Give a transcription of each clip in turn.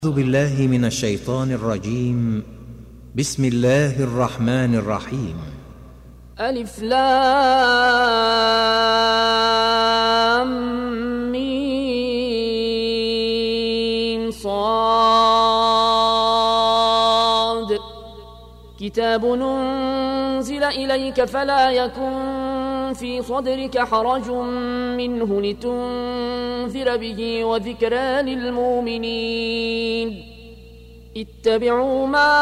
أعوذ بالله من الشيطان الرجيم. بسم الله الرحمن الرحيم. ألف لام ميم صاد كتاب أنزل إليك فلا يكن في صدرك حرج منه لتنذر به وذكرى للمؤمنين. اتبعوا ما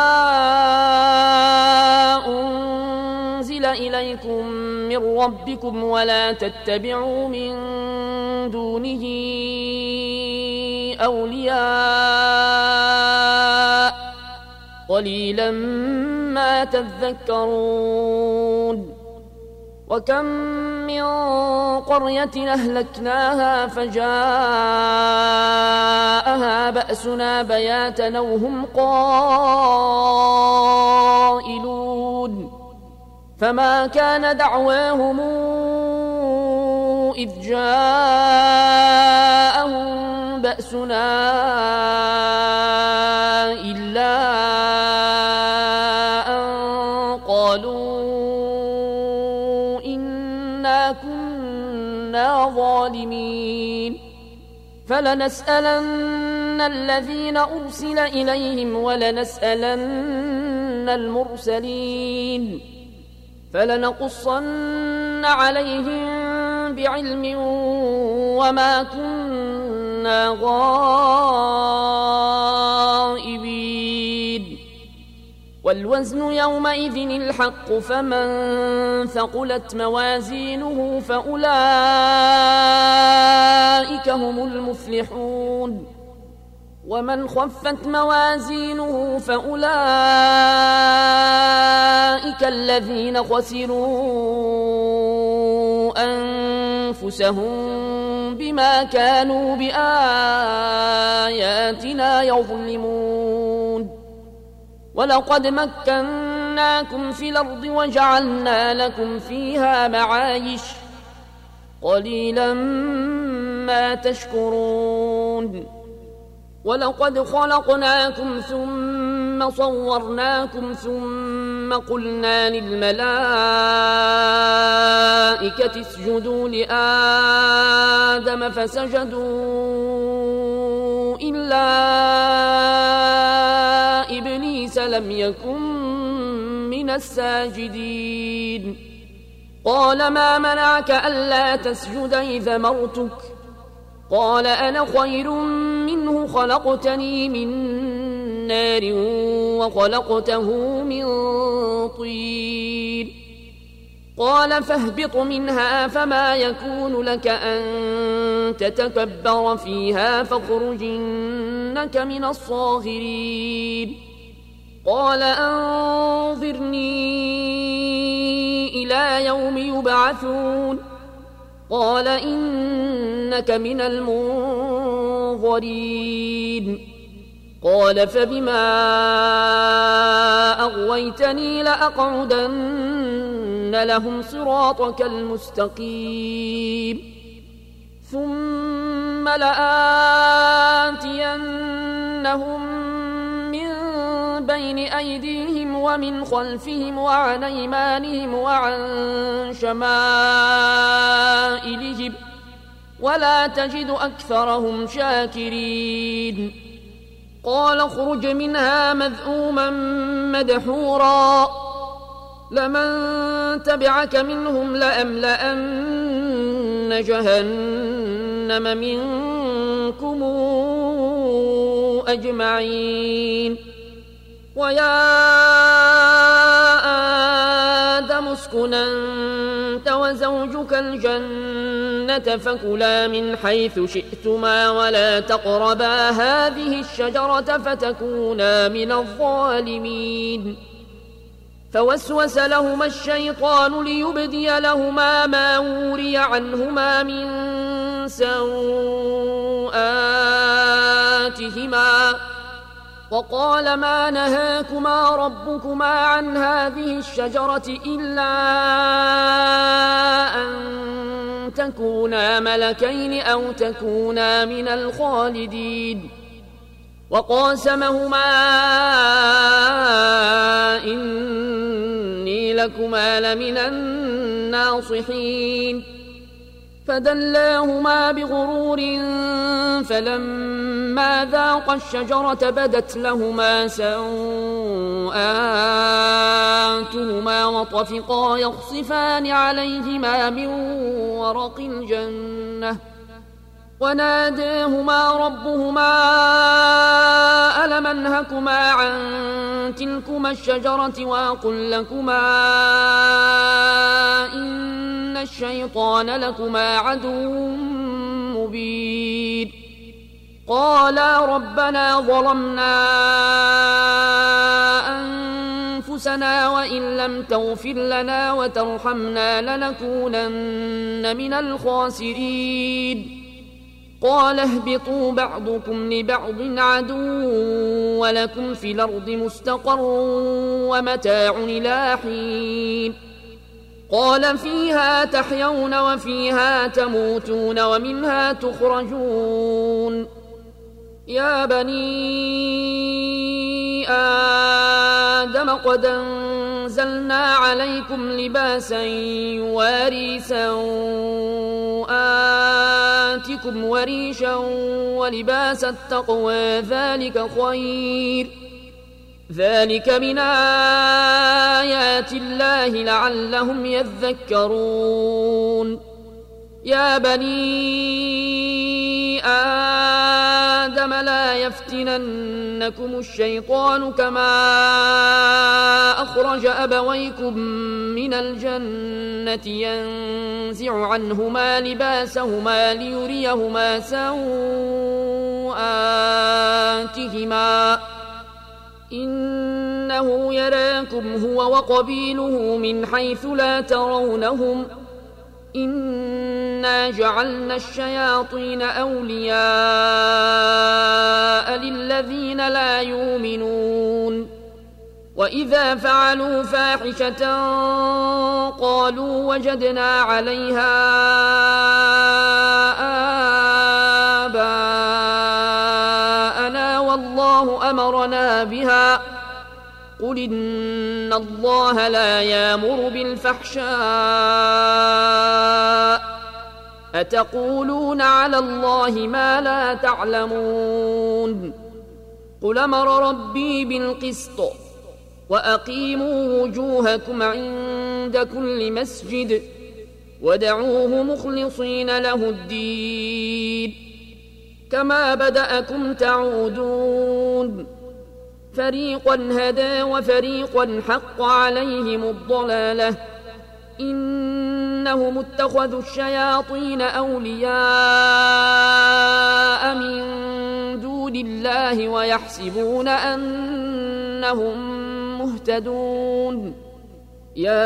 أنزل إليكم من ربكم ولا تتبعوا من دونه أولياء قليلا ما تذكرون. وكم من قرية أهلكناها فجاءها بأسنا بياتا أو هم قائلون فما كان دعواهم إذ جاءهم بأسنا إلا أن قالوا إنا كنا ظالمين. فلنسألن الذين أرسل إليهم ولنسألن المرسلين فلنقصن عليهم بعلم وما كنا غائبين. والوزن يومئذ الحق فمن ثقلت موازينه فأولئك هم المفلحون ومن خفت موازينه فأولئك الذين خسروا أنفسهم بما كانوا بآياتنا يظلمون. ولقد مكناكم في الأرض وجعلنا لكم فيها معايش قليلا ما تشكرون. ولقد خلقناكم ثم صورناكم ثم قلنا للملائكة اسجدوا لآدم فسجدوا إلا إبليس لم يكن من الساجدين. قال ما منعك ألا تسجد إذ أمرتك؟ قال أنا خير منه خلقتني من نار وخلقته من طين. قال فاهبط منها فما يكون لك أن تتكبر فيها فاخرج إنك من الصاغرين. قال أنظرني إلى يوم يبعثون. قال إنك من المنظرين. قال فبما أغويتني لأقعدن لهم صراطك المستقيم ثم لآتينهم من بين أيديهم ومن خلفهم وعن أيمانهم وعن شمائلهم ولا تجد أكثرهم شاكرين. قال اخرج منها مذءوما مدحورا لمن تبعك منهم لأملأن جهنم منكم أجمعين. ويا آدم اسكن أنت وزوجك الجنة فكلا من حيث شئتما ولا تقربا هذه الشجرة فتكونا من الظالمين. فوسوس لهما الشيطان ليبدي لهما ما وري عنهما من سوآتهما وقال ما نهاكما ربكما عن هذه الشجرة إلا أن تكونا ملكين أو تكونا من الخالدين وقاسمهما إني لكما لمن الناصحين فدلاهما بغرور فلما ذاقا الشجرة بدت لهما سوآتهما وطفقا يخصفان عليهما من ورق الجنة وناداهما ربهما ألم أنهكما عن تلكما الشجرة وأقل لكما إن الشيطان لكما عدو مبين قالا ربنا ظلمنا أنفسنا وإن لم تغفر لنا وترحمنا لنكونن من الخاسرين قال اهبطوا بعضكم لبعض عدو ولكم في الأرض مستقر ومتاع إلى حين قال فيها تحيون وفيها تموتون ومنها تخرجون يا بني آدم قد أنزلنا عليكم لباسا يواري سوآتكم وريشا ولباس التقوى ذلك خير ذلك من آيات الله لعلهم يذكرون يا بني آدم لا يفتننكم الشيطان كما أخرج أبويكم من الجنة ينزع عنهما لباسهما ليريهما سوآتهما إنه يراكم هو وقبيله من حيث لا ترونهم إنا جعلنا الشياطين أولياء للذين لا يؤمنون وإذا فعلوا فاحشة قالوا وجدنا عليها آباءنا والله أمرنا بها قل إن الله لا يأمر بالفحشاء أتقولون على الله ما لا تعلمون قل أمر ربي بالقسط وأقيموا وجوهكم عند كل مسجد ودعوه مخلصين له الدين كما بدأكم تعودون فريقا هدى وفريقا حق عليهم الضلالة إنهم اتخذوا الشياطين أولياء من دون الله ويحسبون أنهم مهتدون يا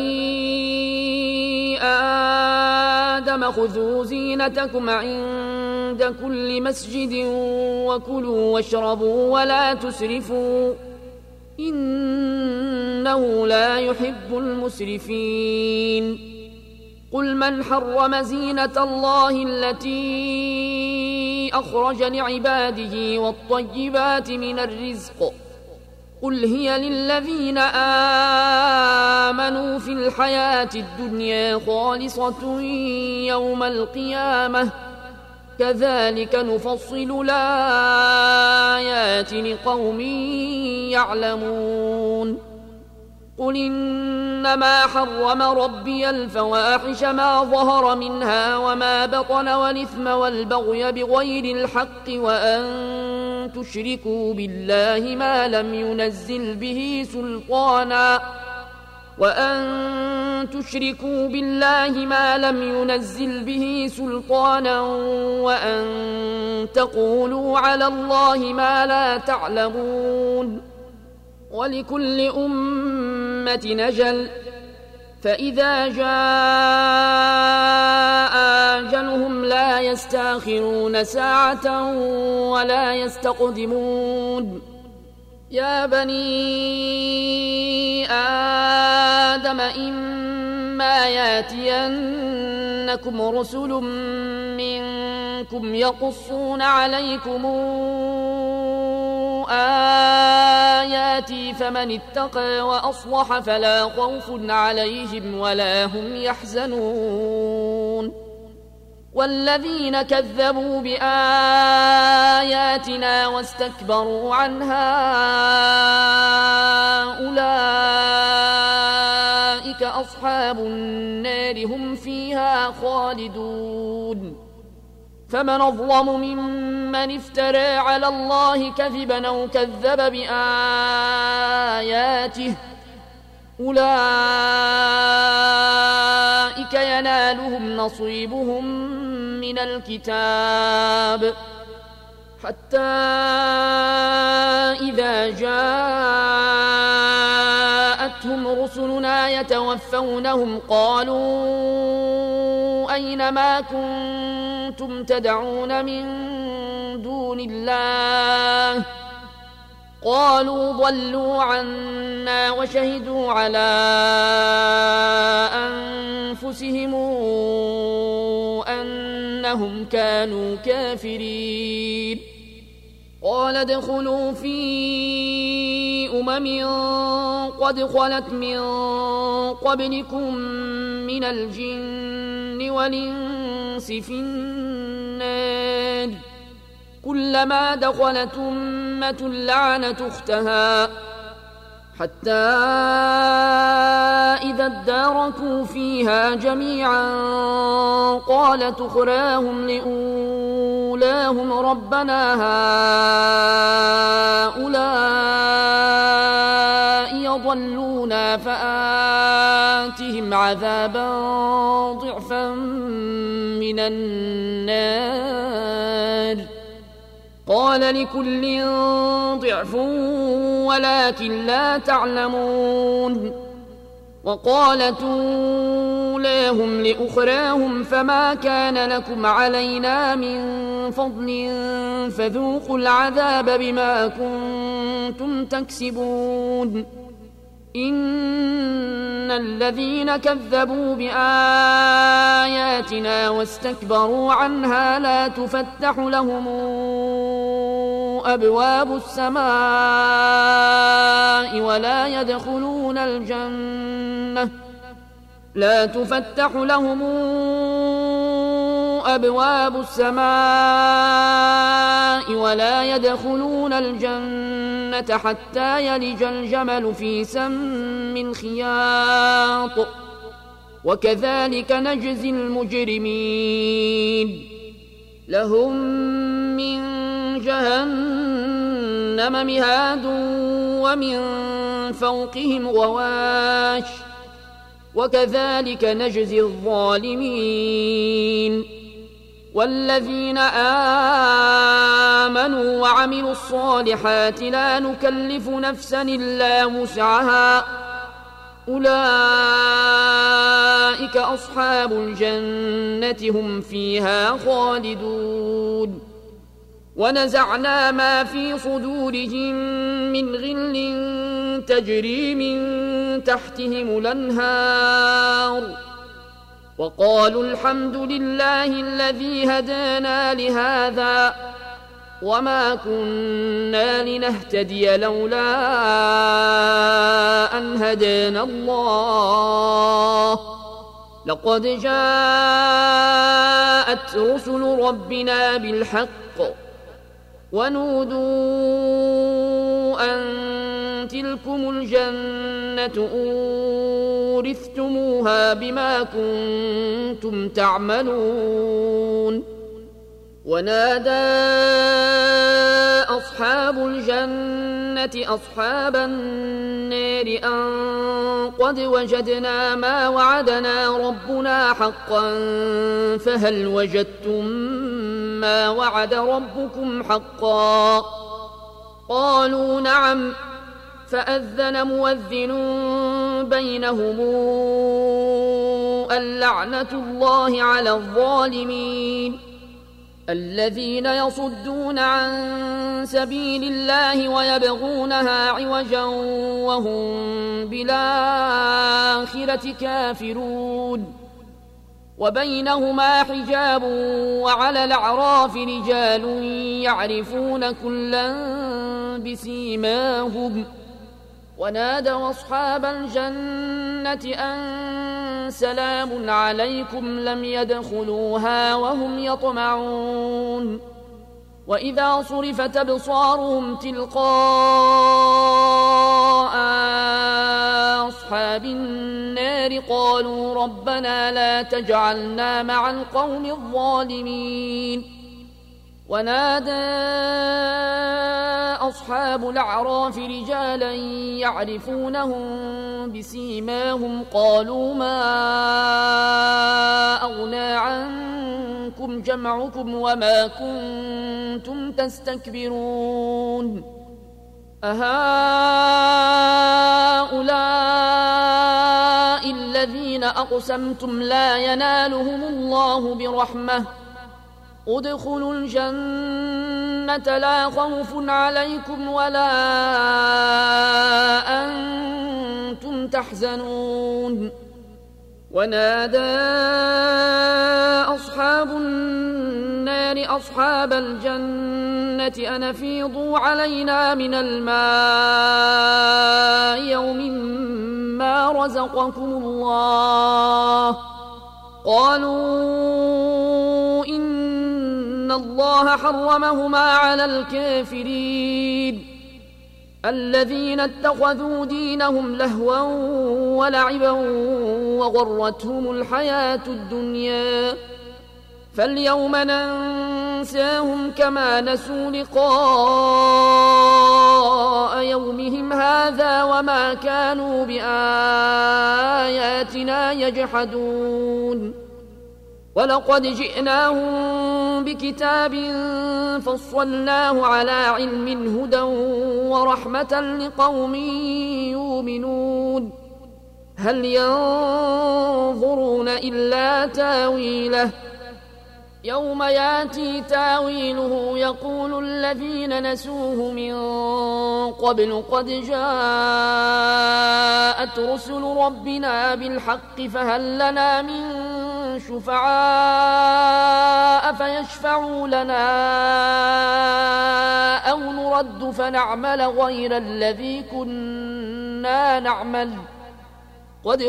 بني آدم خذوا زينتكم عند كل مسجد وكلوا واشربوا ولا تسرفوا إنه لا يحب المسرفين قل من حرم زينة الله التي أخرج لعباده والطيبات من الرزق قل هي للذين آمنوا في الحياة الدنيا خالصة يوم القيامة كذلك نفصل الآيات لقوم يعلمون قل إنما حرم ربي الفواحش ما ظهر منها وما بطن والإثم والبغي بغير الحق وأن تشركوا بالله ما لم ينزل به سلطانا وأن تقولوا على الله ما لا تعلمون ولكل أمة نجل فإذا جاء أجلهم لا يستأخرون ساعة ولا يستقدمون يا بني آدم إما ياتينكم رسل منكم يقصون عليكم آياتي فمن اتقى وأصلح فلا خوف عليهم ولا هم يحزنون والذين كذبوا بآياتنا واستكبروا عنها أولئك أصحاب النار هم فيها خالدون فمن أظلم ممن افترى على الله كذبا أو كذب بآياته أولئك ينالهم نصيبهم من الكتاب حتى إذا جاءتهم رسلنا يتوفونهم قالوا أين ما كنتم تدعون من دون الله قالوا ضلوا عنا وشهدوا على أنفسهم أنهم كانوا كافرين قال ادخلوا في قد خلت من قبلكم من الجن والإنس في النار كلما دخلت أمة لعنت أختها حتى إذا اداركوا فيها جميعا قالت أخراهم لأولاهم ربنا هؤلاء يضلونا فآتهم عذابا ضعفا من النار قال لكل ضعف ولكن لا تعلمون وقالت أولاهم لأخراهم فما كان لكم علينا من فضل فذوقوا العذاب بما كنتم تكسبون إن الذين كذبوا بآياتنا واستكبروا عنها لا تفتح لهم أبواب السماء لا تفتح لهم أبواب السماء ولا يدخلون الجنة حتى يلج الجمل في سم الخياط وكذلك نجزي المجرمين لهم من جهنم مهاد ومن فوقهم غواش وكذلك نجزي الظالمين والذين آمنوا وعملوا الصالحات لا نكلف نفسا إلا وسعها أولئك أصحاب الجنة هم فيها خالدون ونزعنا ما في صدورهم من غل تجري من تحتهم الأنهار وقالوا الحمد لله الذي هدانا لهذا وما كنا لنهتدي لولا أن هدانا الله لقد جاءت رسل ربنا بالحق ونودوا أن تلكم الجنة أورثتموها بما كنتم تعملون ونادى أصحاب الجنة أصحاب النار أن قد وجدنا ما وعدنا ربنا حقا فهل وجدتم ما وعد ربكم حقا قالوا نعم فأذن مؤذن بينهم اللعنة الله على الظالمين الذين يصدون عن سبيل الله ويبغونها عوجا وهم بالآخرة كافرون وبينهما حجاب وعلى الأعراف رجال يعرفون كلا بسيماهم ونادوا أصحاب الجنة أن سلام عليكم لم يدخلوها وهم يطمعون وإذا صرفت أبصارهم تلقاء أصحاب النار قالوا ربنا لا تجعلنا مع القوم الظالمين ونادى أصحاب الأعراف رجالا يعرفونهم بسيماهم قالوا ما أغنى عنكم جمعكم وما كنتم تستكبرون أهؤلاء الذين أقسمتم لا ينالهم الله برحمة ادخلوا الجنة لا خوف عليكم ولا أنتم تحزنون ونادى أصحاب النار أصحاب الجنة أن أفيضوا علينا من الماء يوم ما رزقكم الله قالوا إن الله حرمهما على الكافرين الذين اتخذوا دينهم لهوا ولعبا وغرتهم الحياة الدنيا فاليوم ننساهم كما نسوا لقاء يومهم هذا وما كانوا بآياتنا يجحدون ولقد جئناهم بكتاب فصلناه على علم هدى ورحمة لقوم يؤمنون هل ينظرون إلا تاويله يوم ياتي تاويله يقول الذين نسوه من قبل قد جاءت رسل ربنا بالحق فهل لنا من شفعاء فيشفعوا لنا أو نرد فنعمل غير الذي كنا نعمل قد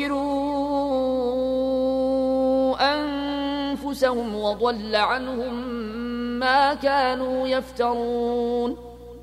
خسروا أنفسهم وضل عنهم ما كانوا يفترون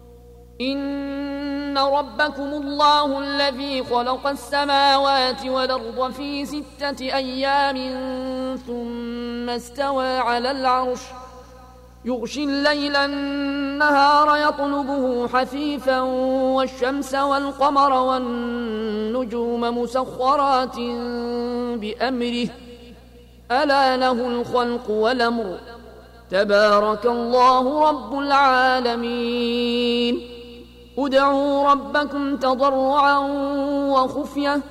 إن ربكم الله الذي خلق السماوات والأرض في 6 أيام ثم استوى على العرش يغشي الليل النهار يطلبه حثيثا والشمس والقمر والنجوم مسخرات بأمره ألا له الخلق والأمر تبارك الله رب العالمين ادعوا ربكم تضرعا وخفية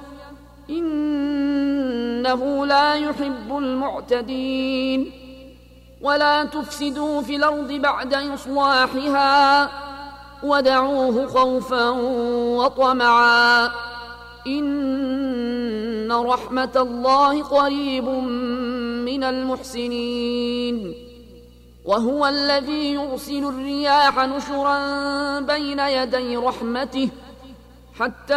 إنه لا يحب المعتدين ولا تفسدوا في الأرض بعد إصلاحها ودعوه خوفا وطمعا إن رحمة الله قريب من المحسنين وهو الذي يرسل الرياح نشرا بين يدي رحمته حتى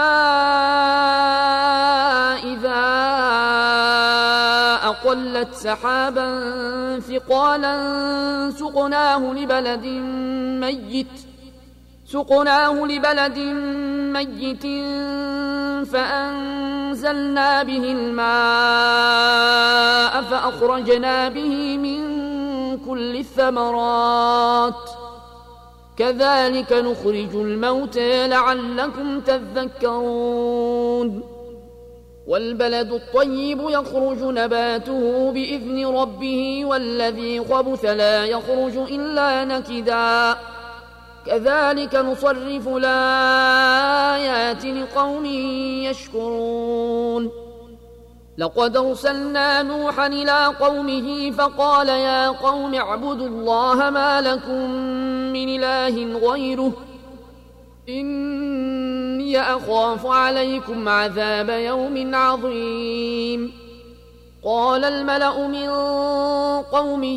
إذا أقلت سحابا ثقالا سقناه لبلد ميت فأنزلنا به الماء فأخرجنا به من كل الثمرات كذلك نخرج الموتى لعلكم تذكرون والبلد الطيب يخرج نباته بإذن ربه والذي خبث لا يخرج إلا نكدا كذلك نصرف الآيات لقوم يشكرون لقد أرسلنا نوحا إلى قومه فقال يا قوم اعبدوا الله ما لكم من إله غيره إني أخاف عليكم عذاب يوم عظيم قال الملأ من قومه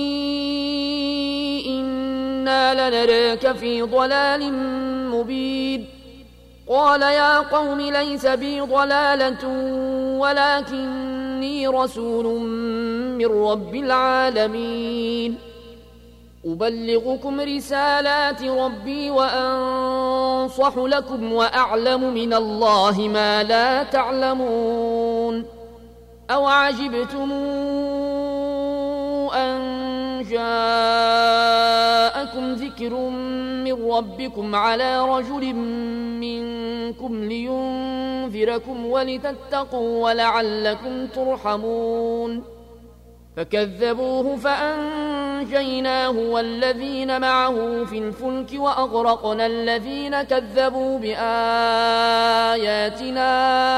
إنا لنراك في ضلال مبين قال يا قوم ليس بي ضلالة ولكني رسول من رب العالمين أبلغكم رسالات ربي وأنصح لكم وأعلم من الله ما لا تعلمون أو عجبتم أن جاءكم ذكر من ربكم على رجل منكم لينذركم ولتتقوا ولعلكم ترحمون فكذبوه فأنجيناه والذين معه في الفلك وأغرقنا الذين كذبوا بآياتنا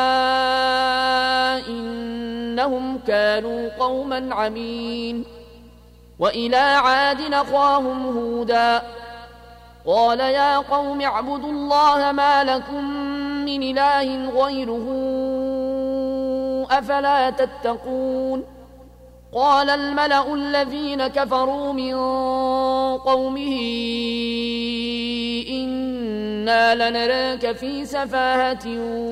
إنهم كانوا قوما عمين وإلى عاد أخاهم هودا قال يا قوم اعبدوا الله ما لكم من إله غيره أفلا تتقون قال الملأ الذين كفروا من قومه إنا لنراك في سفاهة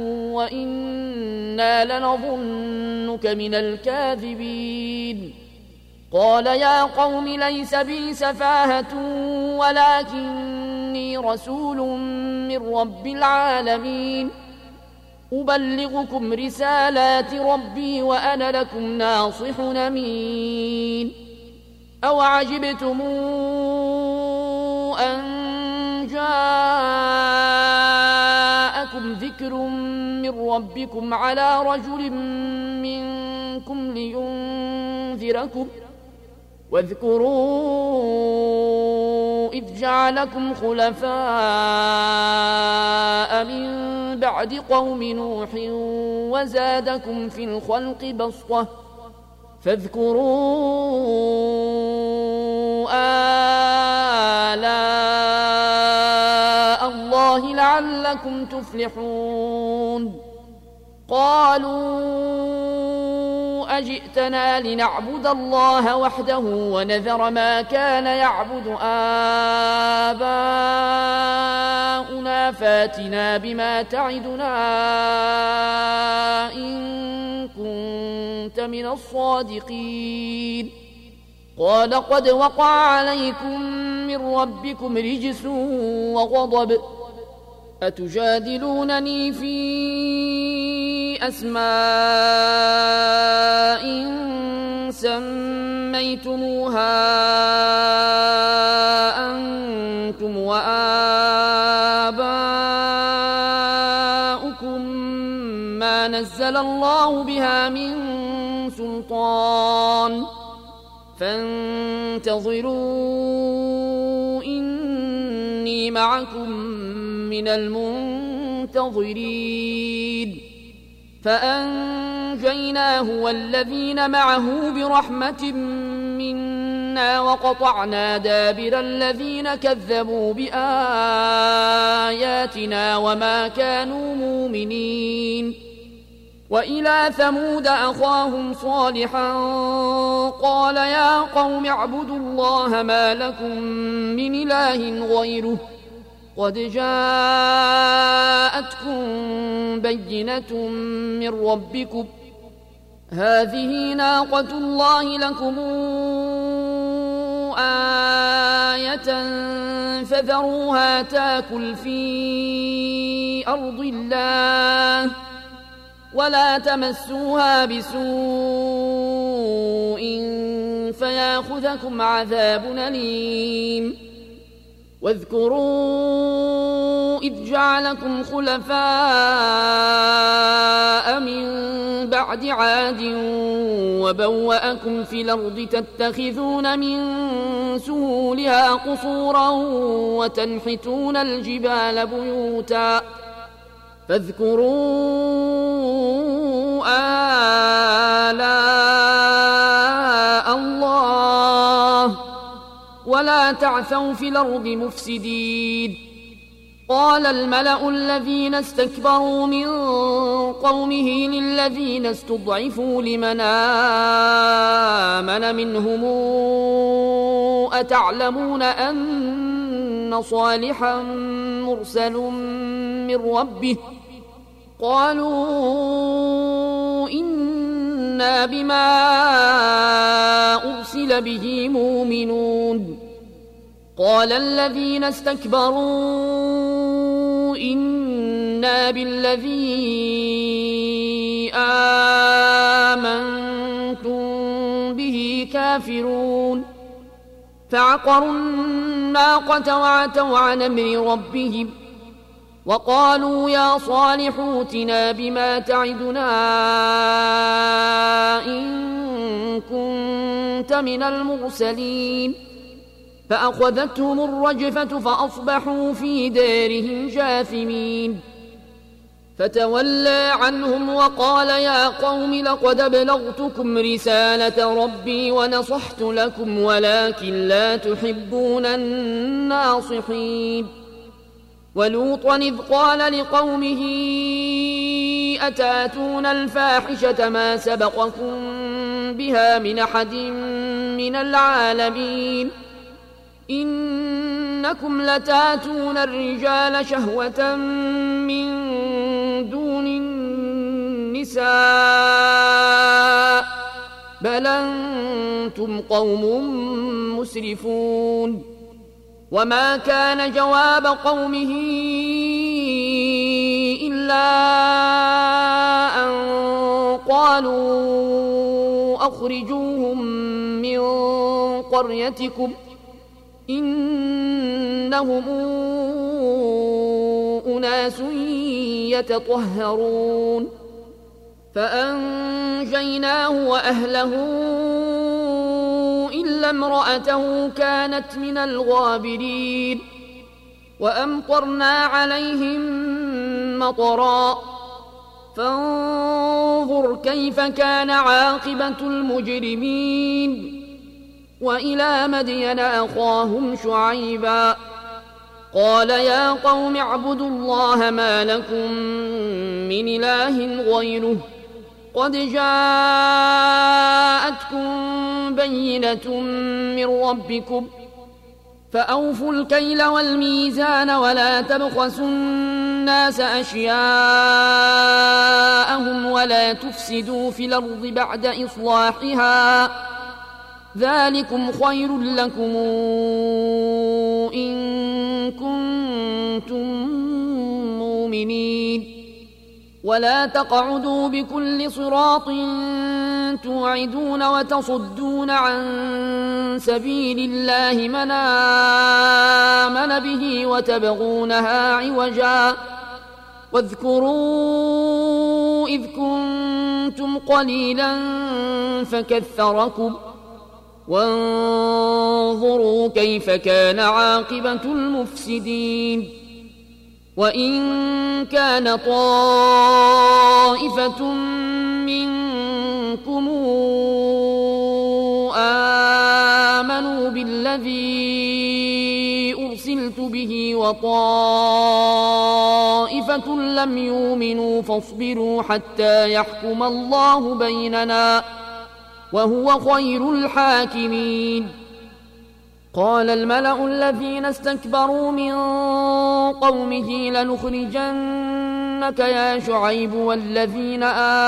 وإنا لنظنك من الكاذبين قال يا قوم ليس بي سفاهة ولكني رسول من رب العالمين أبلغكم رسالات ربي وأنا لكم ناصح أمين أو عجبتم أن جاءكم ذكر من ربكم على رجل منكم لينذركم واذكروا إذ جعلكم خلفاء من بعد قوم نوح وزادكم في الخلق بسطة فاذكروا آلاء الله لعلكم تفلحون قالوا أجئتنا لنعبد الله وحده ونذر ما كان يعبد آباؤنا فاتنا بما تعدنا إن كنت من الصادقين قال قد وقع عليكم من ربكم رجس وغضب أتجادلونني في أسماء سميتموها أنتم وآباؤكم ما نزل الله بها من سلطان فانتظروا إني معكم من المنتظرين فأنجيناه والذين معه برحمة منا وقطعنا دابر الذين كذبوا بآياتنا وما كانوا مؤمنين وإلى ثمود أخاهم صالحا قال يا قوم اعبدوا الله ما لكم من إله غيره قد جاءتكم بينة من ربكم هذه ناقة الله لكم آية فذروها تاكل في أرض الله ولا تمسوها بسوء فياخذكم عذاب أليم واذكروا إذ جعلكم خلفاء من بعد عاد وبوأكم في الأرض تتخذون من سهولها قصورا وتنحتون الجبال بيوتا فاذكروا آلاء الله ولا تعثوا في الأرض مفسدين قال الملأ الذين استكبروا من قومه للذين استضعفوا لمن آمن منهم أتعلمون أن صالحا مرسل من ربه قالوا إنا بما أرسل به مؤمنون قال الذين استكبروا إنا بالذي آمنتم به كافرون فعقروا الناقة وعتوا عن أمر ربهم وقالوا يا صالح ائتنا بما تعدنا إن كنت من المرسلين فأخذتهم الرجفة فأصبحوا في دارهم جاثمين فتولى عنهم وقال يا قوم لقد أبلغتكم رسالة ربي ونصحت لكم ولكن لا تحبون الناصحين ولوطا إذ قال لقومه أتاتون الفاحشة ما سبقكم بها من أحد من العالمين إنكم لتاتون الرجال شهوة من دون النساء بل أنتم قوم مسرفون وما كان جواب قومه إلا أن قالوا أخرجوهم من قريتكم إنهم أناس يتطهرون فأنجيناه وأهله إلا امرأته كانت من الغابرين وأمطرنا عليهم مطرا فانظر كيف كان عاقبة المجرمين وإلى مدين أخاهم شعيبا قال يا قوم اعبدوا الله ما لكم من إله غيره قد جاءتكم بينة من ربكم فأوفوا الكيل والميزان ولا تبخسوا الناس أشياءهم ولا تفسدوا في الأرض بعد إصلاحها ذلكم خير لكم إن كنتم مؤمنين ولا تقعدوا بكل صراط توعدون وتصدون عن سبيل الله من آمن به وتبغونها عوجا واذكروا إذ كنتم قليلا فكثركم وانظروا كيف كان عاقبة المفسدين وإن كان طائفة منكم آمنوا بالذي أرسلت به وطائفة لم يؤمنوا فاصبروا حتى يحكم الله بيننا وهو خير الحاكمين قال الملأ الذين استكبروا من قومه لنخرجنك يا شعيب والذين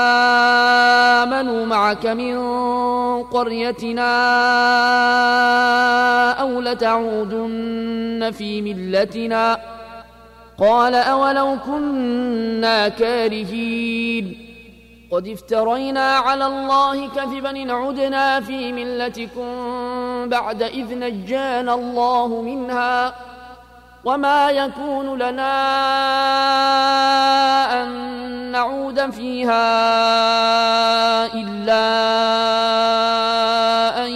آمنوا معك من قريتنا أو لتعودن في ملتنا قال أولو كنا كارهين قد افترينا على الله كذبا إن عدنا في ملتكم بعد إذ نجانا الله منها وما يكون لنا أن نعود فيها إلا أن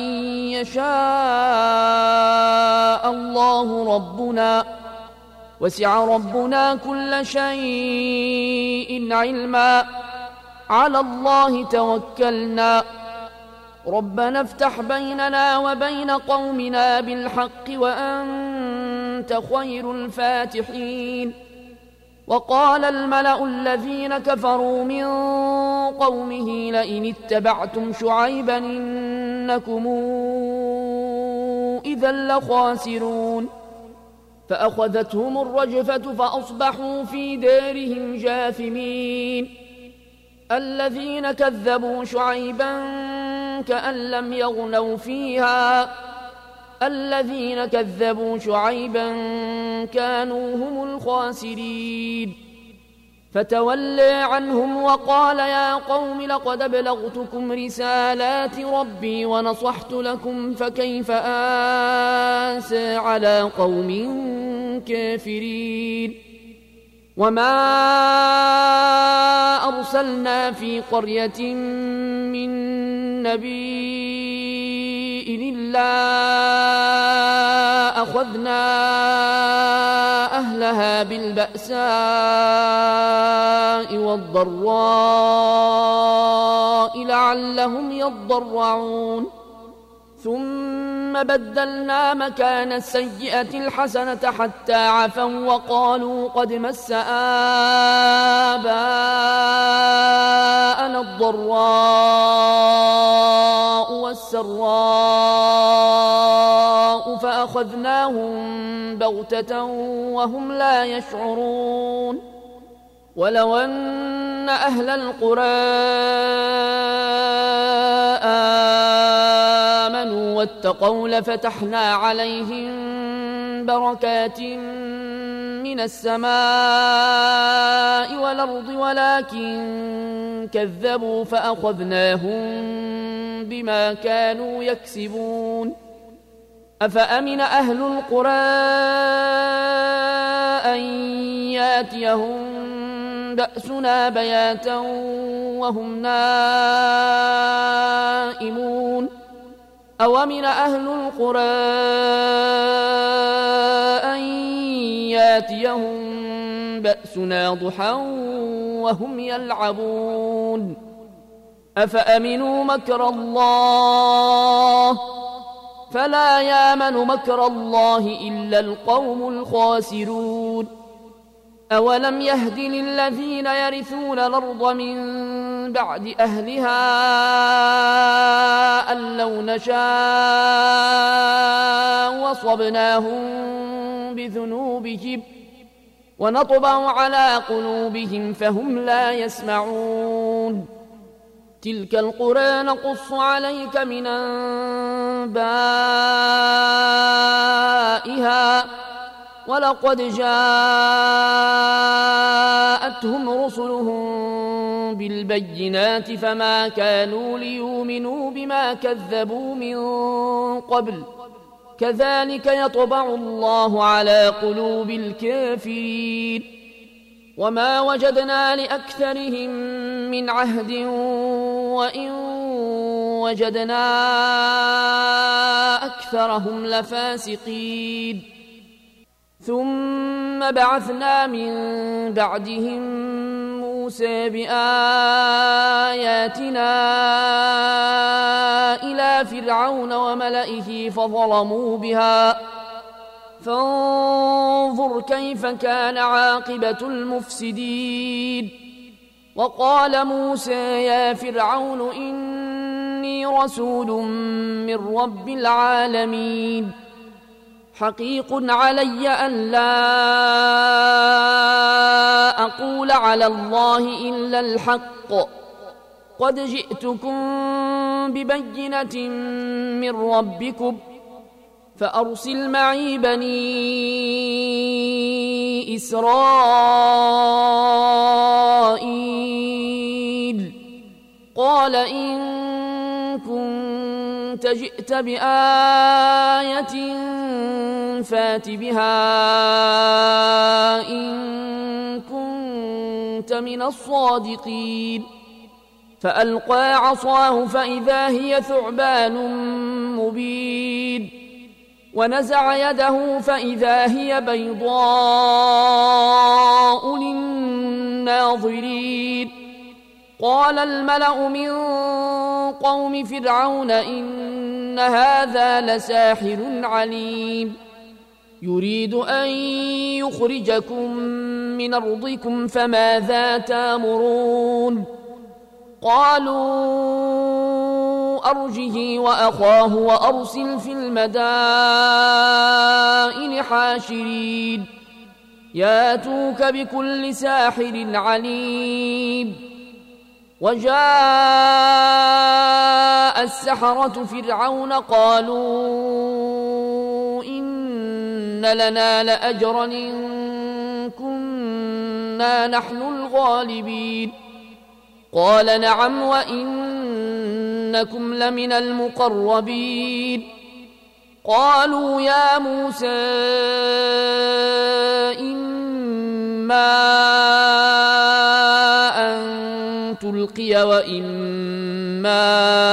يشاء الله ربنا وسع ربنا كل شيء علما على الله توكلنا ربنا افتح بيننا وبين قومنا بالحق وأنت وأنت خير الفاتحين. وقال الملأ الذين كفروا من قومه لئن اتبعتم شعيبا إنكم إذا لخاسرون. فأخذتهم الرجفة فأصبحوا في دارهم جاثمين. الذين كذبوا شعيبا كأن لم يغنوا فيها الذين كذبوا شعيبا كانوا هم الخاسرين. فتولى عنهم وقال يا قوم لقد أبلغتكم رسالات ربي ونصحت لكم فكيف آسى على قوم كافرين. وما أرسلنا في قرية من نبي إلا أخذنا أهلها بالبأساء والضراء لعلهم يضرعون. ثم بدلنا مكان السيئة الحسنة حتى عفوا وقالوا قد مس آباءنا الضراء والسراء فأخذناهم بغتة وهم لا يشعرون. ولو أن أهل القرى آمنوا واتقوا لفتحنا عليهم بركات من السماء والأرض ولكن كذبوا فأخذناهم بما كانوا يكسبون. أفأمن أهل القرى أن ياتيهم بأسنا بياتا وهم نائمون. أومن أهل القرى أن ياتيهم بأسنا ضحى وهم يلعبون. أفأمنوا مكر الله فلا يامن مكر الله إلا القوم الخاسرون. أولم يهد للذين يرثون الأرض من بعد أهلها أن لو نشاء وصبناهم بذنوبهم ونطبع على قلوبهم فهم لا يسمعون. تلك القرى نقص عليك من أنبائها ولقد جاءتهم رسلهم بالبينات فما كانوا ليؤمنوا بما كذبوا من قبل كذلك يطبع الله على قلوب الكافرين. وما وجدنا لأكثرهم من عهد وإن وجدنا أكثرهم لفاسقين. ثم بعثنا من بعدهم موسى بآياتنا إلى فرعون وملئه فظلموا بها فانظر كيف كان عاقبة المفسدين. وقال موسى يا فرعون إني رسول من رب العالمين حقيق علي أن لا أقول على الله إلا الحق قد جئتكم ببينة من ربكم فأرسل معي بني إسرائيل. قال إن كنت جئت بآية فات بها إن كنت من الصادقين. فألقى عصاه فإذا هي ثعبان مبين ونزع يده فإذا هي بيضاء للناظرين. قال الملأ من قوم فرعون إن هذا لساحر عليم يريد أن يخرجكم من أرضكم فماذا تأمرون قالوا أرجه وأخاه وأرسل في المدائن حاشرين ياتوك بكل ساحر عليم وجاء السحرة فرعون قالوا إن لنا لأجرا إن كنا نحن الغالبين قال نعم وإنكم لمن المقربين قالوا يا موسى إما أن تلقي وإما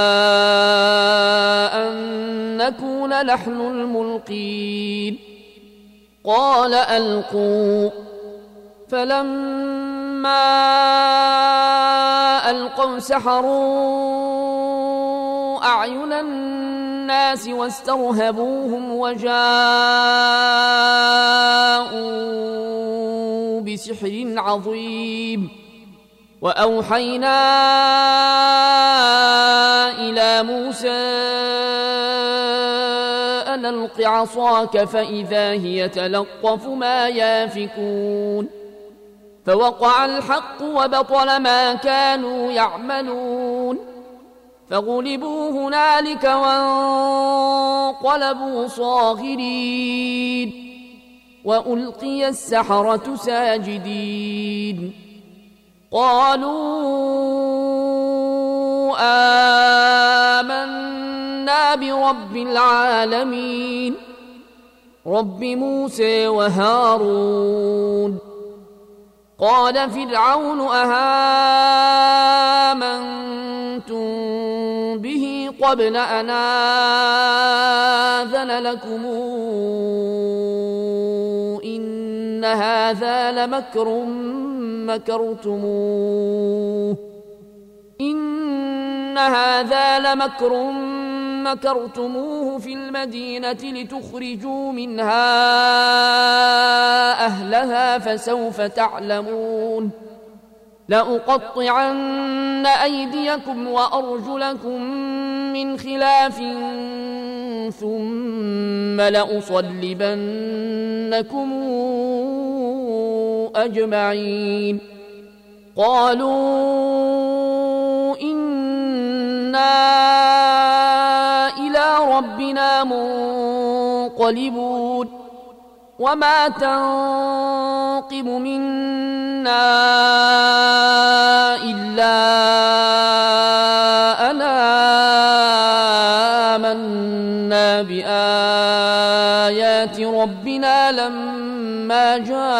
أن نكون نحن الملقين قال ألقوا فلما ألقوا سحروا أعين الناس واسترهبوهم وجاءوا بسحر عظيم وأوحينا إلى موسى أن ألق عصاك فإذا هي تلقف ما يافكون فوقع الحق وبطل ما كانوا يعملون فغلبوا هنالك وانقلبوا صاغرين وألقي السحرة ساجدين قالوا آمنا برب العالمين رب موسى وهارون قال فرعون أهامنتم به قبل أن آذن لكم إن هذا لمكر مكرتموه في المدينة لتخرجوا منها أهلها فسوف تعلمون لأقطعن أيديكم وأرجلكم من خلاف ثم لأصلبنكم أجمعين قالوا إنا إلى ربنا منقلبون وما تنقم منا إلا أن آمنا بآيات ربنا لما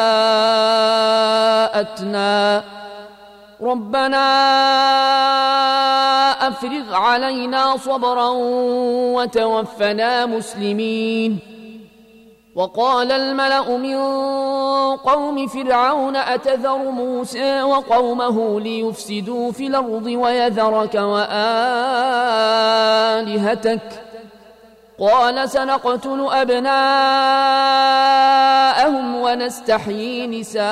جاءتنا ربنا أفرغ علينا صبرا وتوفنا مسلمين وقال الملأ من قوم فرعون أتذر موسى وقومه ليفسدوا في الأرض ويذرك وآلهتك قال سنقتل أبناءهم ونستحيي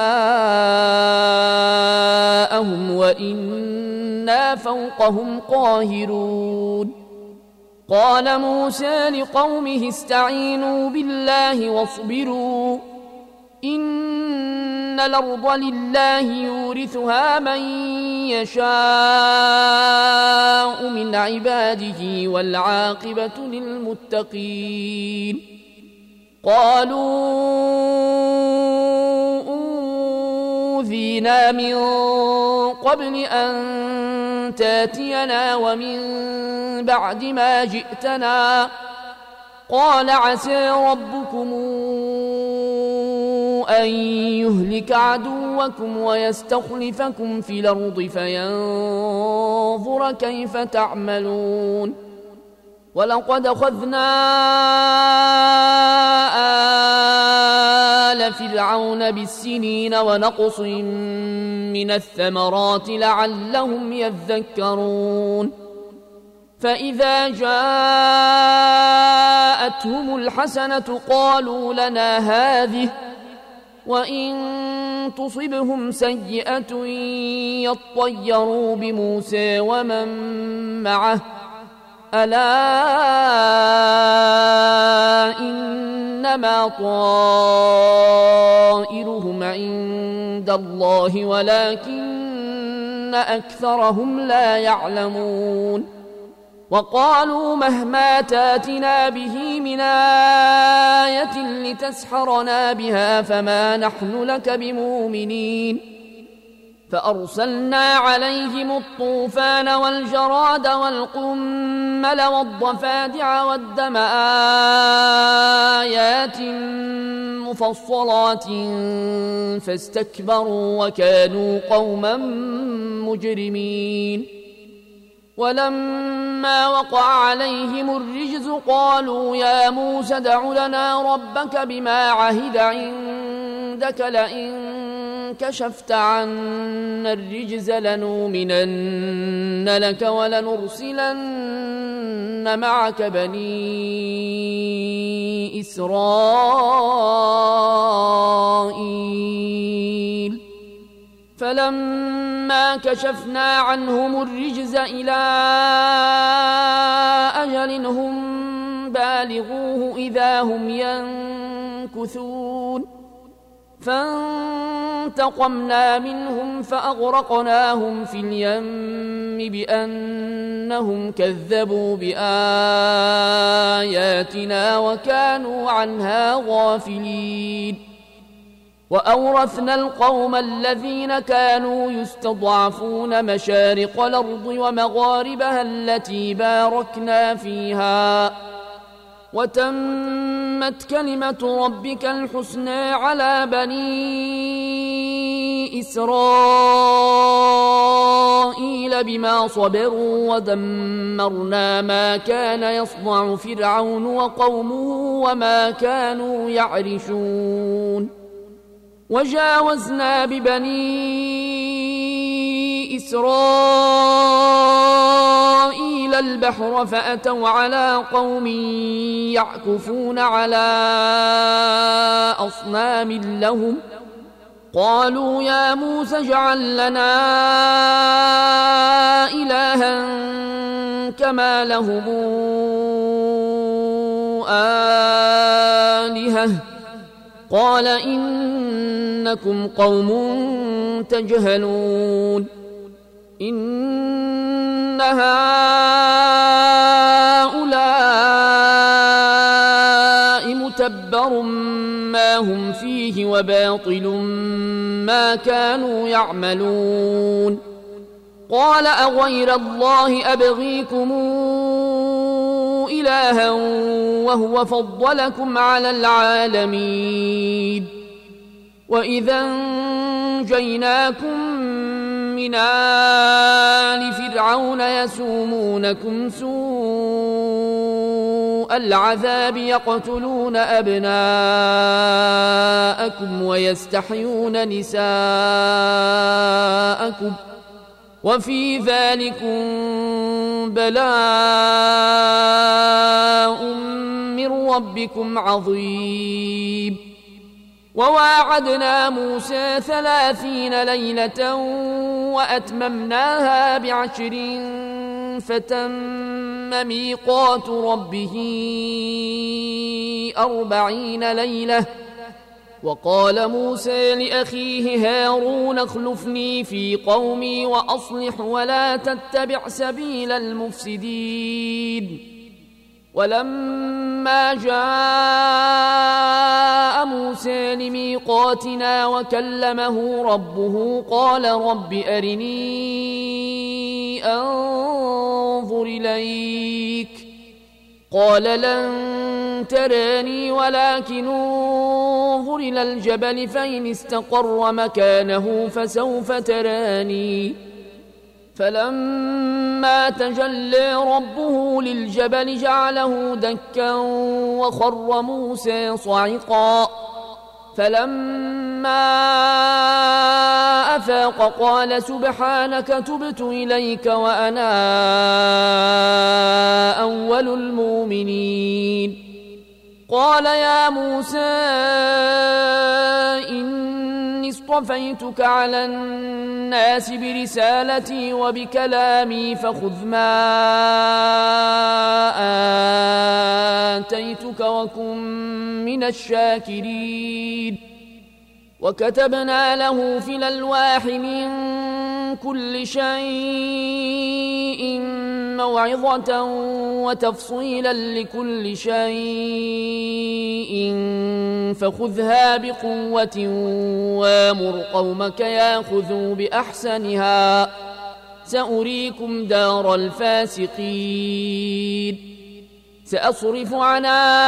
نساءهم وإنا فوقهم قاهرون قال موسى لقومه استعينوا بالله واصبروا إن الأرض لله يورثها من يشاء من عباده والعاقبة للمتقين قالوا أوذينا من قبل أن تاتينا ومن بعد ما جئتنا قال عسى ربكم أن يهلك عدوكم ويستخلفكم في الأرض فينظر كيف تعملون ولقد أخذنا آل فرعون بالسنين ونقص من الثمرات لعلهم يذكرون فإذا جاءتهم الحسنة قالوا لنا هذه، وإن تصبهم سيئة يطيروا بموسى ومن معه، ألا إنما طائرهم عند الله ولكن أكثرهم لا يعلمون. وقالوا مهما تاتنا به من آية لتسحرنا بها فما نحن لك بمؤمنين. فأرسلنا عليهم الطوفان والجراد والقمل والضفادع والدم آيات مفصلات فاستكبروا وكانوا قوما مجرمين. ولما وقع عليهم الرجز قالوا يا موسى ادع لنا ربك بما عهد عندك لئن كشفت عنا الرجز لنؤمنن لك ولنرسلن معك بني إسرائيل. فلما كشفنا عنهم الرجز إلى أجل هم بالغوه إذا هم ينكثون فانتقمنا منهم فأغرقناهم في اليم بأنهم كذبوا بآياتنا وكانوا عنها غافلين. وأورثنا القوم الذين كانوا يستضعفون مشارق الأرض ومغاربها التي باركنا فيها وتمت كلمة ربك الحسنى على بني إسرائيل بما صبروا ودمرنا ما كان يصنع فرعون وقومه وما كانوا يعرشون. وجاوزنا ببني إسرائيل البحر فأتوا على قوم يعكفون على أصنام لهم قالوا يا موسى اجعل لنا إلها كما لهم آلهة قال إنكم قوم تجهلون. إن هؤلاء متبر ما هم فيه وباطل ما كانوا يعملون. قال أغير الله أبغيكم إلها وهو فضلكم على العالمين. وإذا انجيناكم من آل فرعون يسومونكم سوء العذاب يقتلون أبناءكم ويستحيون نساءكم وفي ذلكم بلاء من ربكم عظيم. وواعدنا موسى 30 ليلة وأتممناها ب10 فتم ميقات ربه 40 ليلة. وقال موسى لأخيه هارون اخلفني في قومي وأصلح ولا تتبع سبيل المفسدين. ولما جاء موسى لميقاتنا وكلمه ربه قال رب أرني أنظر إليك قال لن تراني ولكن انظر إلى الجبل فإن استقر مكانه فسوف تراني. فلما تجلى ربه للجبل جعله دكا وخر موسى صعقا. فلما أفاق قال سبحانك تبت إليك وأنا أول المؤمنين. قال يا موسى إني اصطفيتك على الناس برسالتي وبكلامي فخذ ما آتيتك وكن من الشاكرين. وكتبنا له في الألواح من كل شيء موعظة وتفصيلا لكل شيء فخذها بقوة وامر قومك ياخذوا بأحسنها سأريكم دار الفاسقين. سأصرف عن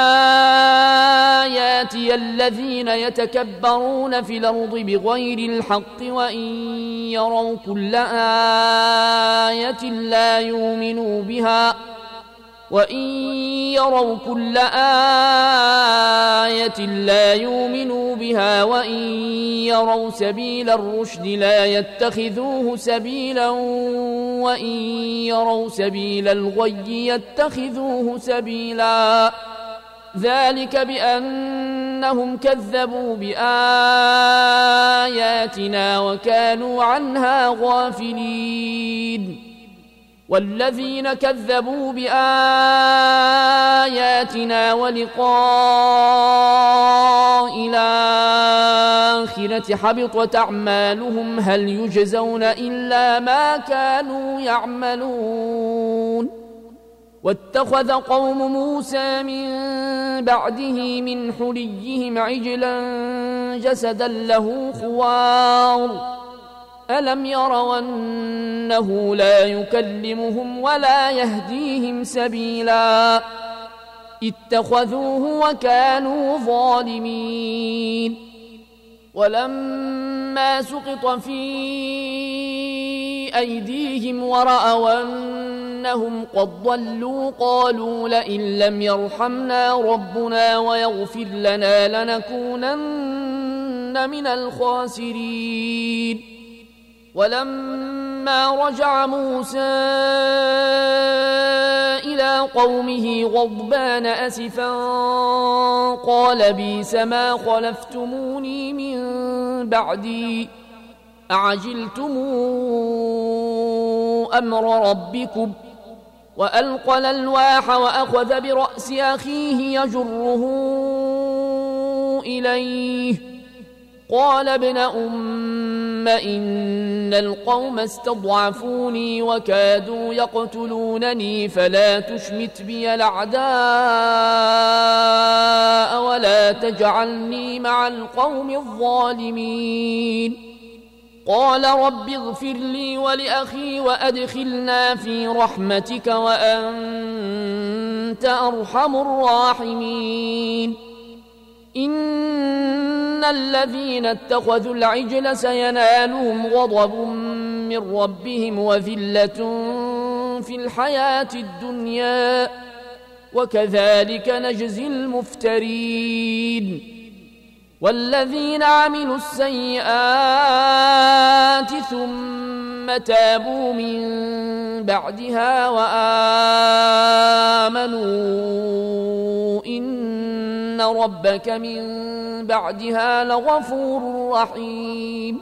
آياتي الذين يتكبرون في الأرض بغير الحق وإن يروا كل آية لا يؤمنوا بها وإن يروا سبيل الرشد لا يتخذوه سبيلا وإن يروا سبيل الغي يتخذوه سبيلا. ذلك بأنهم كذبوا بآياتنا وكانوا عنها غافلين. والذين كذبوا بآياتنا ولقاء الآخرة حبطت أعمالهم هل يجزون إلا ما كانوا يعملون. واتخذ قوم موسى من بعده من حليهم عجلا جسدا له خوار ألم يروا أنه لا يكلمهم ولا يهديهم سبيلا اتخذوه وكانوا ظالمين. ولما سقط في أيديهم ورأوا أنهم قد ضلوا قالوا لئن لم يرحمنا ربنا ويغفر لنا لنكونن من الخاسرين. ولما رجع موسى إلى قومه غضبان أسفا قال بئس ما خلفتموني من بعدي أعجلتم أمر ربكم. وألقى الألواح وأخذ برأس أخيه يجره إليه قال ابن أم إن القوم استضعفوني وكادوا يقتلونني فلا تشمت بي الأعداء ولا تجعلني مع القوم الظالمين. قال رب اغفر لي ولأخي وأدخلنا في رحمتك وأنت أرحم الراحمين. إن الذين اتخذوا العجل سينالهم غضب من ربهم وذلة في الحياة الدنيا وكذلك نجزي المفترين. والذين عملوا السيئات ثم تابوا من بعدها وآمنوا إن ربك من بعدها لغفور رحيم.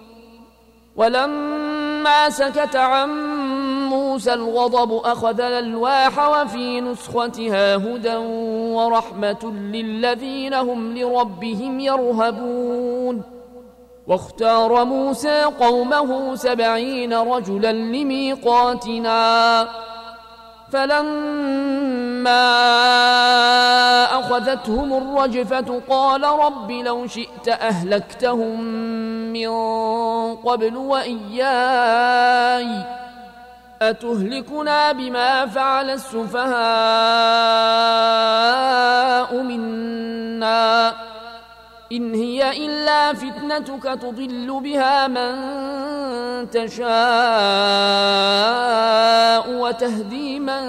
ولما سكت عن موسى الغضب أخذ الألواح وفي نسختها هدى ورحمة للذين هم لربهم يرهبون. واختار موسى قومه 70 رجلا لميقاتنا فلما أخذتهم الرجفة قال رب لو شئت أهلكتهم من قبل وإياي أتهلكنا بما فعل السفهاء منا إن هي إلا فتنتك تضل بها من تشاء وتهدي من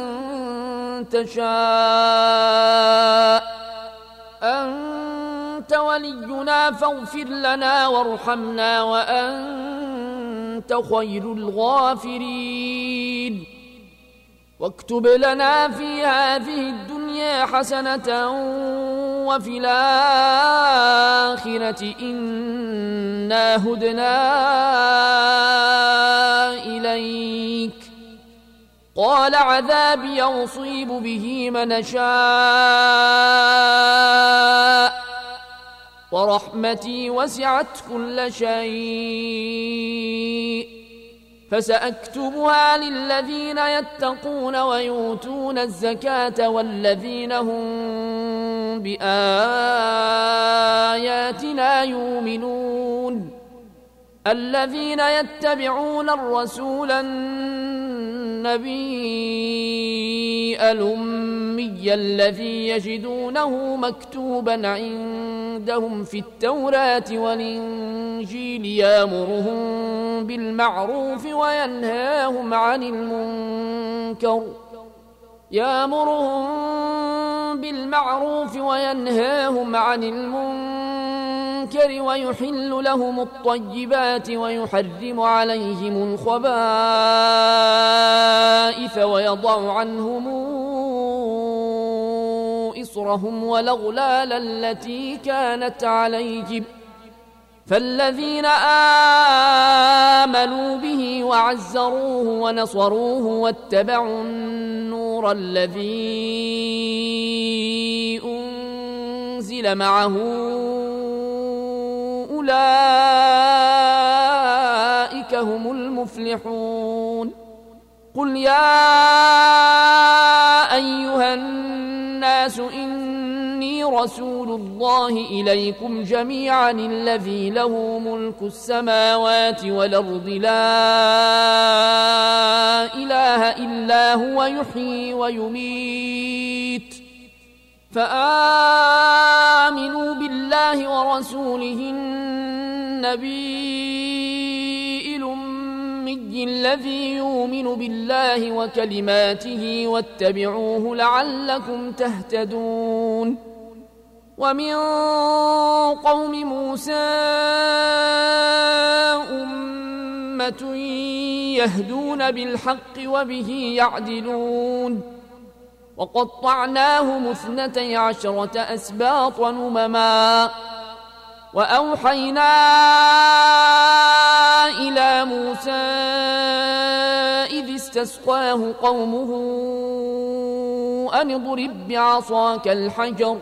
تشاء أنت ولينا فاغفر لنا وارحمنا وأنت وأنت خير الغافرين واكتب لنا في هذه الدنيا حسنة وفي الآخرة إنا هدنا إليك قال عذابي يصيب به من شاء ورحمتي وسعت كل شيء فسأكتبها للذين يتقون ويؤتون الزكاة والذين هم بآياتنا يؤمنون الذين يتبعون الرسول النبي الأمي الذي يجدونه مكتوبا عندهم في التوراة والإنجيل يأمرهم بالمعروف وينهاهم عن المنكر ويحل لهم الطيبات ويحرم عليهم الخبائث ويضع عنهم إصرهم والأغلال التي كانت عليهم فالذين آمنوا به وعزروه ونصروه واتبعوا النور الذي أنزل معه أولئك هم المفلحون قل يا أيها الناس إني رسول الله إليكم جميعا الذي له ملك السماوات والأرض لا إله إلا هو يحيي ويميت فآمنوا بالله ورسوله النبي الأمي الذي يؤمن بالله وكلماته واتبعوه لعلكم تهتدون ومن قوم موسى أمة يهدون بالحق وبه يعدلون وقطعناهم 12 أسباطا أمما وأوحينا إلى موسى إذ استسقاه قومه أن اضرب بعصاك الحجر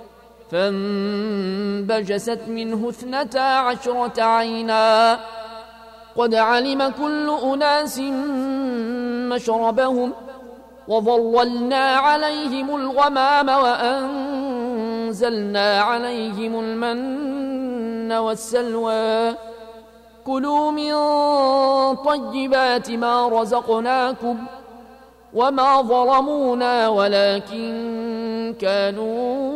فانبجست منه 12 عينا قد علم كل أناس مشربهم وظللنا عليهم الغمام وأنزلنا عليهم المن والسلوى كلوا من طيبات ما رزقناكم وما ظلمونا ولكن كانوا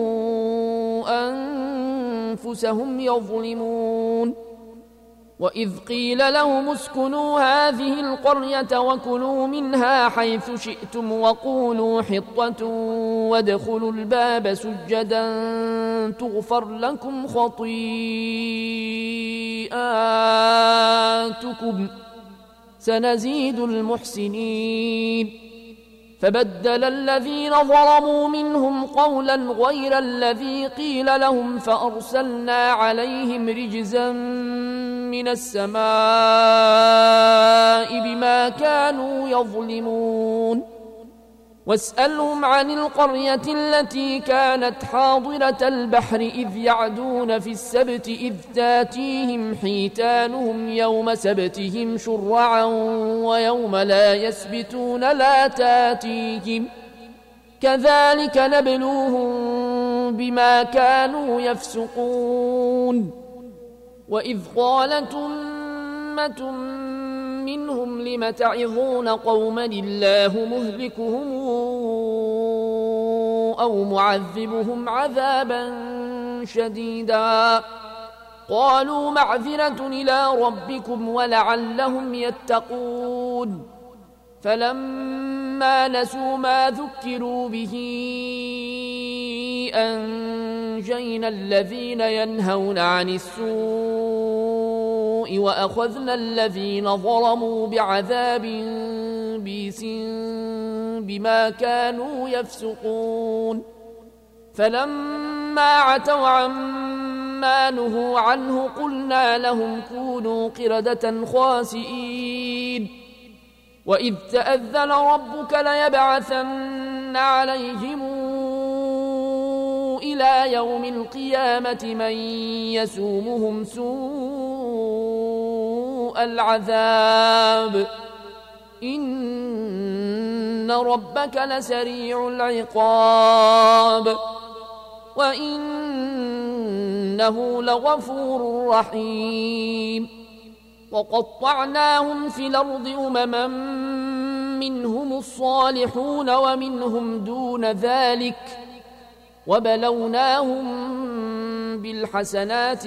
أنفسهم يظلمون وإذ قيل لهم اسكنوا هذه القرية وكلوا منها حيث شئتم وقولوا حطة وادخلوا الباب سجدا تغفر لكم خطيئاتكم سنزيد المحسنين فبدل الذين ظلموا منهم قولا غير الذي قيل لهم فأرسلنا عليهم رجزا من السماء بما كانوا يظلمون واسألهم عن القرية التي كانت حاضرة البحر إذ يعدون في السبت إذ تاتيهم حيتانهم يوم سبتهم شرعا ويوم لا يسبتون لا تاتيهم كذلك نبلوهم بما كانوا يفسقون وإذ قالت أمة منهم لم تعظون قوما الله مهلكهم أو معذبهم عذابا شديدا قالوا معذرة إلى ربكم ولعلهم يتقون فلما نسوا ما ذكروا به أنجينا الذين ينهون عن السوء وأخذنا الذين ظلموا بعذاب بئيس بما كانوا يفسقون فلما عتوا عما نهوا عنه قلنا لهم كونوا قردة خاسئين وإذ تأذن ربك ليبعثن عليهم إلى يوم القيامة من يسومهم سوء العذاب إن ربك لسريع العقاب وإنه لغفور رحيم وقطعناهم في الأرض أمما منهم الصالحون ومنهم دون ذلك وبلوناهم بالحسنات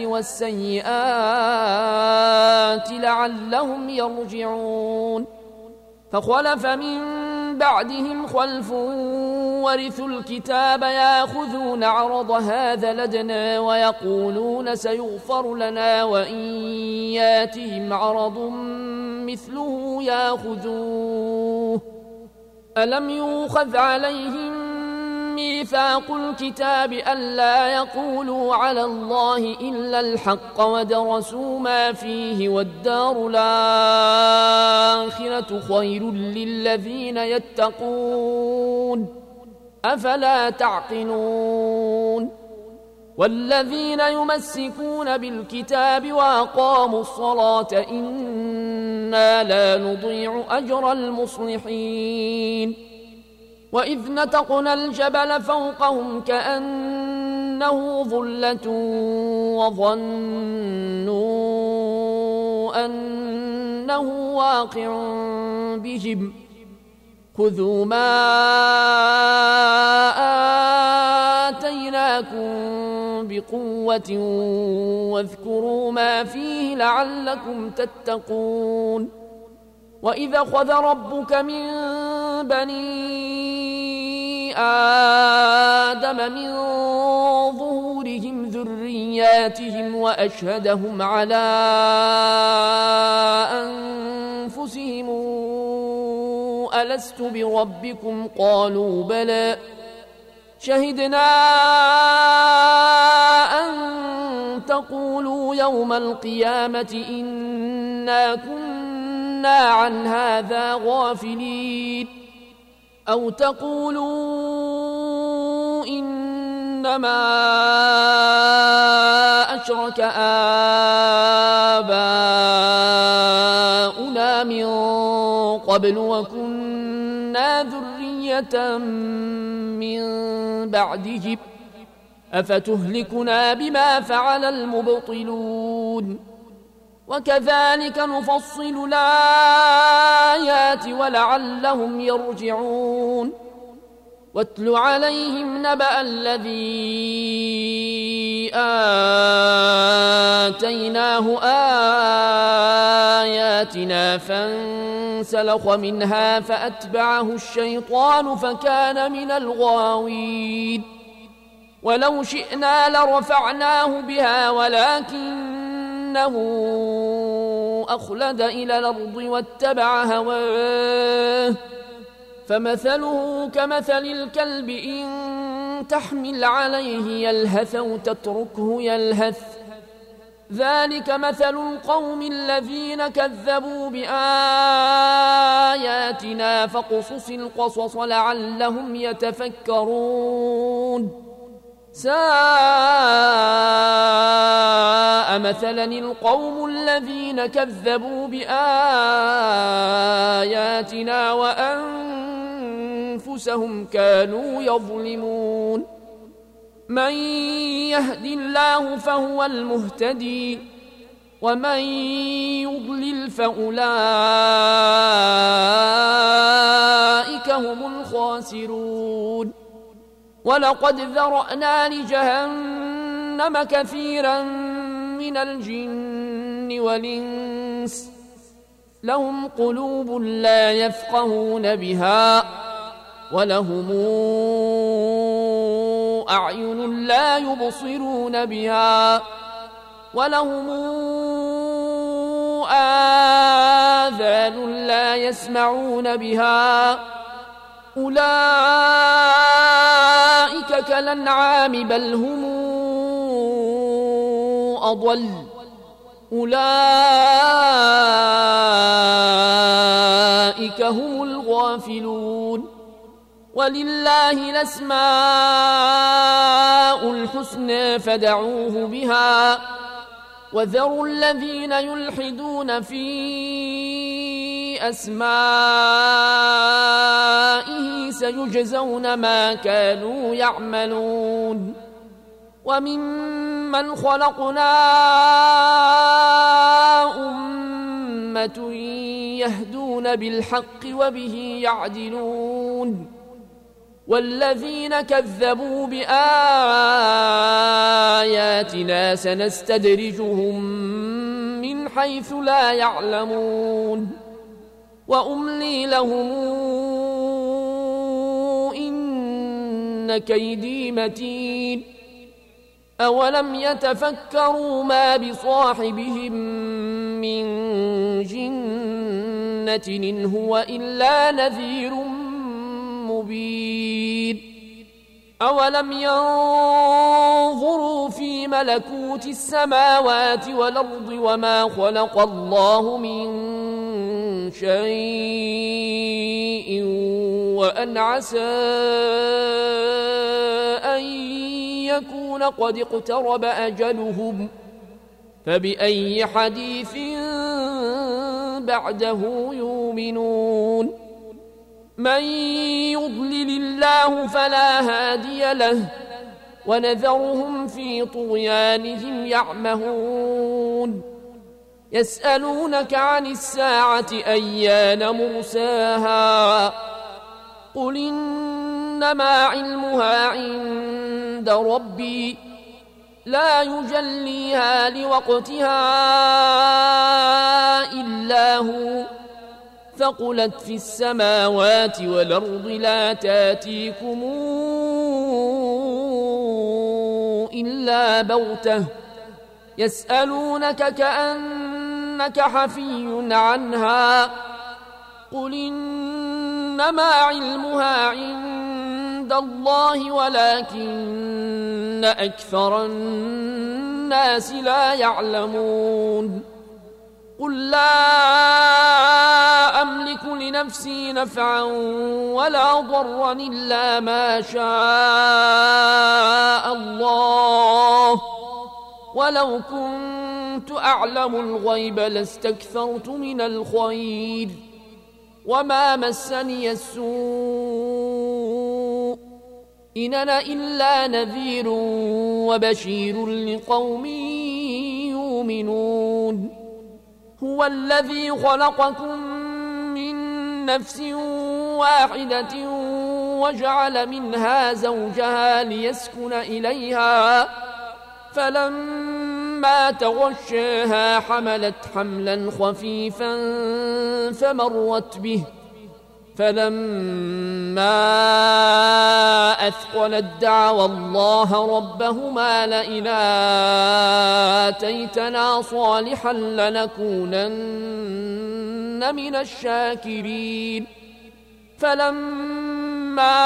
والسيئات لعلهم يرجعون فخلف من بعدهم خلف ورثوا الكتاب ياخذون عرض هذا لدنا ويقولون سيغفر لنا وإن ياتهم عرض مثله ياخذوه ألم يؤخذ عليهم ميثاق الكتاب ألا يقولوا على الله إلا الحق ودرسوا ما فيه والدار الآخرة خير للذين يتقون أفلا تعقلون والذين يمسكون بالكتاب وأقاموا الصلاة إنا لا نضيع أجر المصلحين وإذ نتقنا الجبل فوقهم كأنه ظلة وظنوا أنه واقع بهم خذوا ما آتيناكم بقوة واذكروا ما فيه لعلكم تتقون وإذا خذ ربك من بني آدم من ظهورهم ذرياتهم وأشهدهم على أنفسهم ألست بربكم قالوا بلى شهدنا أن تقولوا يوم القيامة إنا كنا عن هذا غافلين أو تقولوا إنما أشرك آباؤنا من قبل وكنا ذرية من بعدهم أفتهلكنا بما فعل المبطلون وكذلك نفصل الآيات ولعلهم يرجعون واتل عليهم نبأ الذي آتيناه آياتنا فانسلخ منها فأتبعه الشيطان فكان من الغاوين ولو شئنا لرفعناه بها ولكنه أخلد إلى الأرض واتبع هواه فمثله كمثل الكلب إن تحمل عليه يلهث أو تتركه يلهث ذلك مثل القوم الذين كذبوا بآياتنا فاقصص القصص لعلهم يتفكرون ساء مثلا القوم الذين كذبوا بآياتنا وأنفسهم كانوا يظلمون من يهد الله فهو المهتدي ومن يضلل فأولئك هم الخاسرون ولقد ذرأنا لجهنم كثيرا من الجن والإنس لهم قلوب لا يفقهون بها ولهم أعين لا يبصرون بها ولهم يسمعون بها أولئك كالأنعام بل هم أضل أولئك هم الغافلون ولله الأسماء الحسنى فادعوه بها وذروا الذين يلحدون في أسمائه سيجزون ما كانوا يعملون وممن خلقنا أمة يهدون بالحق وبه يعدلون والذين كذبوا بآياتنا سنستدرجهم من حيث لا يعلمون وأملي لهم إن كيدي متين أولم يتفكروا ما بصاحبهم من جنة إن هو إلا نذير مبين أولم ينظروا في ملكوت السماوات والأرض وما خلق الله من شيء وأن عسى أن يكون قد اقترب أجلهم فبأي حديث بعده يؤمنون من يضلل الله فلا هادي له ونذرهم في طغيانهم يعمهون يسألونك عن الساعة أيان مرساها قل إنما علمها عند ربي لا يجليها لوقتها إلا هو ثقلت في السماوات والأرض لا تاتيكم إلا بغتة يسألونك كأنك حفي عنها قل إنما علمها عند الله ولكن أكثر الناس لا يعلمون قل لا أملك لنفسي نفعا ولا ضرا إلا ما شاء الله ولو كنت أعلم الغيب لاستكثرت من الخير وما مسني السوء إن أنا إلا نذير وبشير لقوم يؤمنون هو الذي خلقكم من نفس واحدة وجعل منها زوجها ليسكن إليها فلما تغشاها حملت حملا خفيفا فمرت به فلما أثقلت دعوا الله ربهما لئن آتيتنا صالحا لنكونن من الشاكرين فلما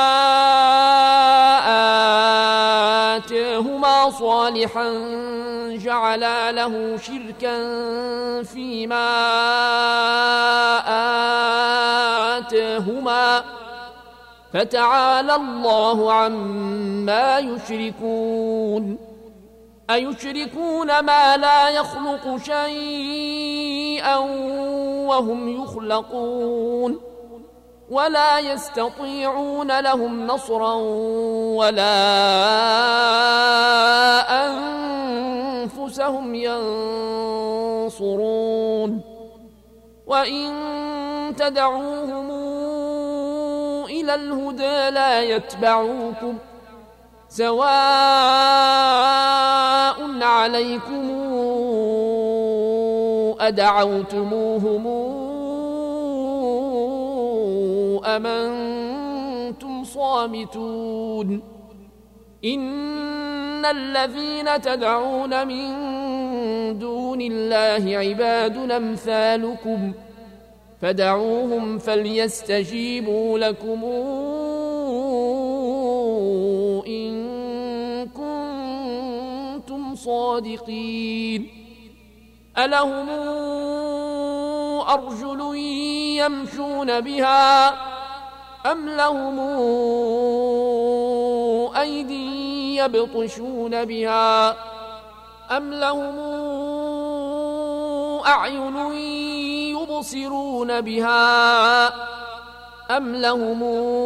آتاهما صالحا جعلا له شركا فيما آتاهما فتعالى الله عما يشركون أيشركون ما لا يخلق شيئا وهم يخلقون ولا يستطيعون لهم نصرا ولا أنفسهم ينصرون وإن تدعوهم إلى الهدى لا يتبعوكم سواء عليكم أدعوتموهم أم أنتم صامتون إن الذين تدعون من دون الله عباد أمثالكم فدعوهم فليستجيبوا لكم إن كنتم صادقين ألهم أرجل يمشون بها أم لهم أيدي يبطشون بها أم لهم أعين يبصرون بها أم لهم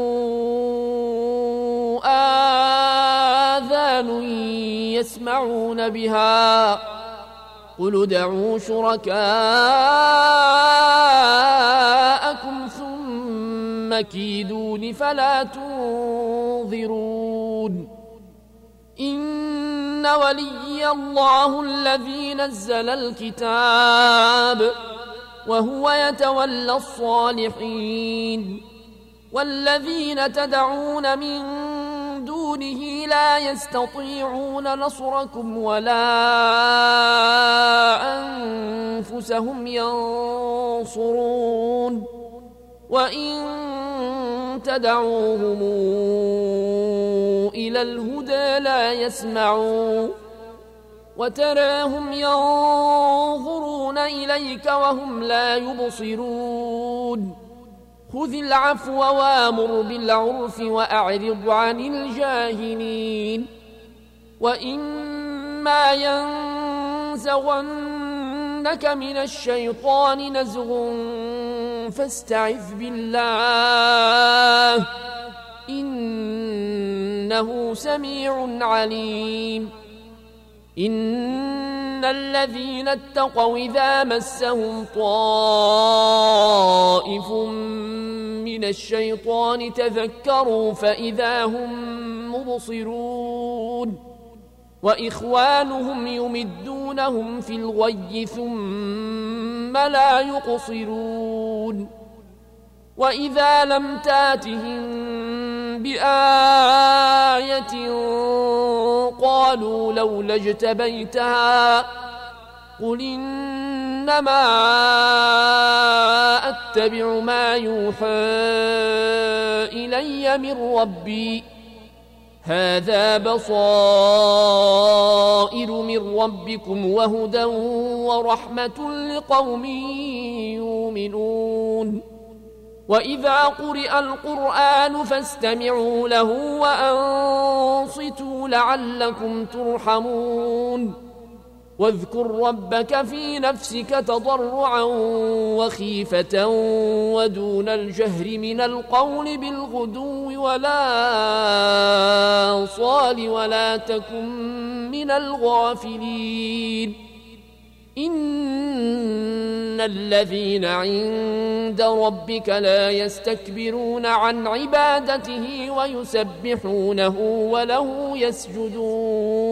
آذان يسمعون بها قل ادعوا شركاءكم ثم كيدون فلا تنظرون إن ولي الله الذي نزل الكتاب وهو يتولى الصالحين والذين تدعون من دونه لا يستطيعون نصركم ولا أنفسهم ينصرون وإن تدعوهم إلى الهدى لا يسمعون وتراهم ينظرون إليك وهم لا يبصرون خذ العفو وامر بالعرف وأعرض عن الجاهلين وإما ينزغنك من الشيطان نزغ فاستعذ بالله إنه سميع عليم إن الذين اتقوا إذا مسهم طائف من الشيطان تذكروا فإذا هم مبصرون وإخوانهم يمدونهم في الغي ثم لا يقصرون وإذا لم تاتهم بآية قالوا لولا اجتبيتها قل إنما أتبع ما يوحى إلي من ربي هذا بصائر من ربكم وهدى ورحمة لقوم يؤمنون وإذا قرئ القرآن فاستمعوا له وأنصتوا لعلكم ترحمون واذكر ربك في نفسك تضرعا وخيفة ودون الجهر من القول بالغدو ولا صال ولا تكن من الغافلين إن الذين عند ربك لا يستكبرون عن عبادته ويسبحونه وله يسجدون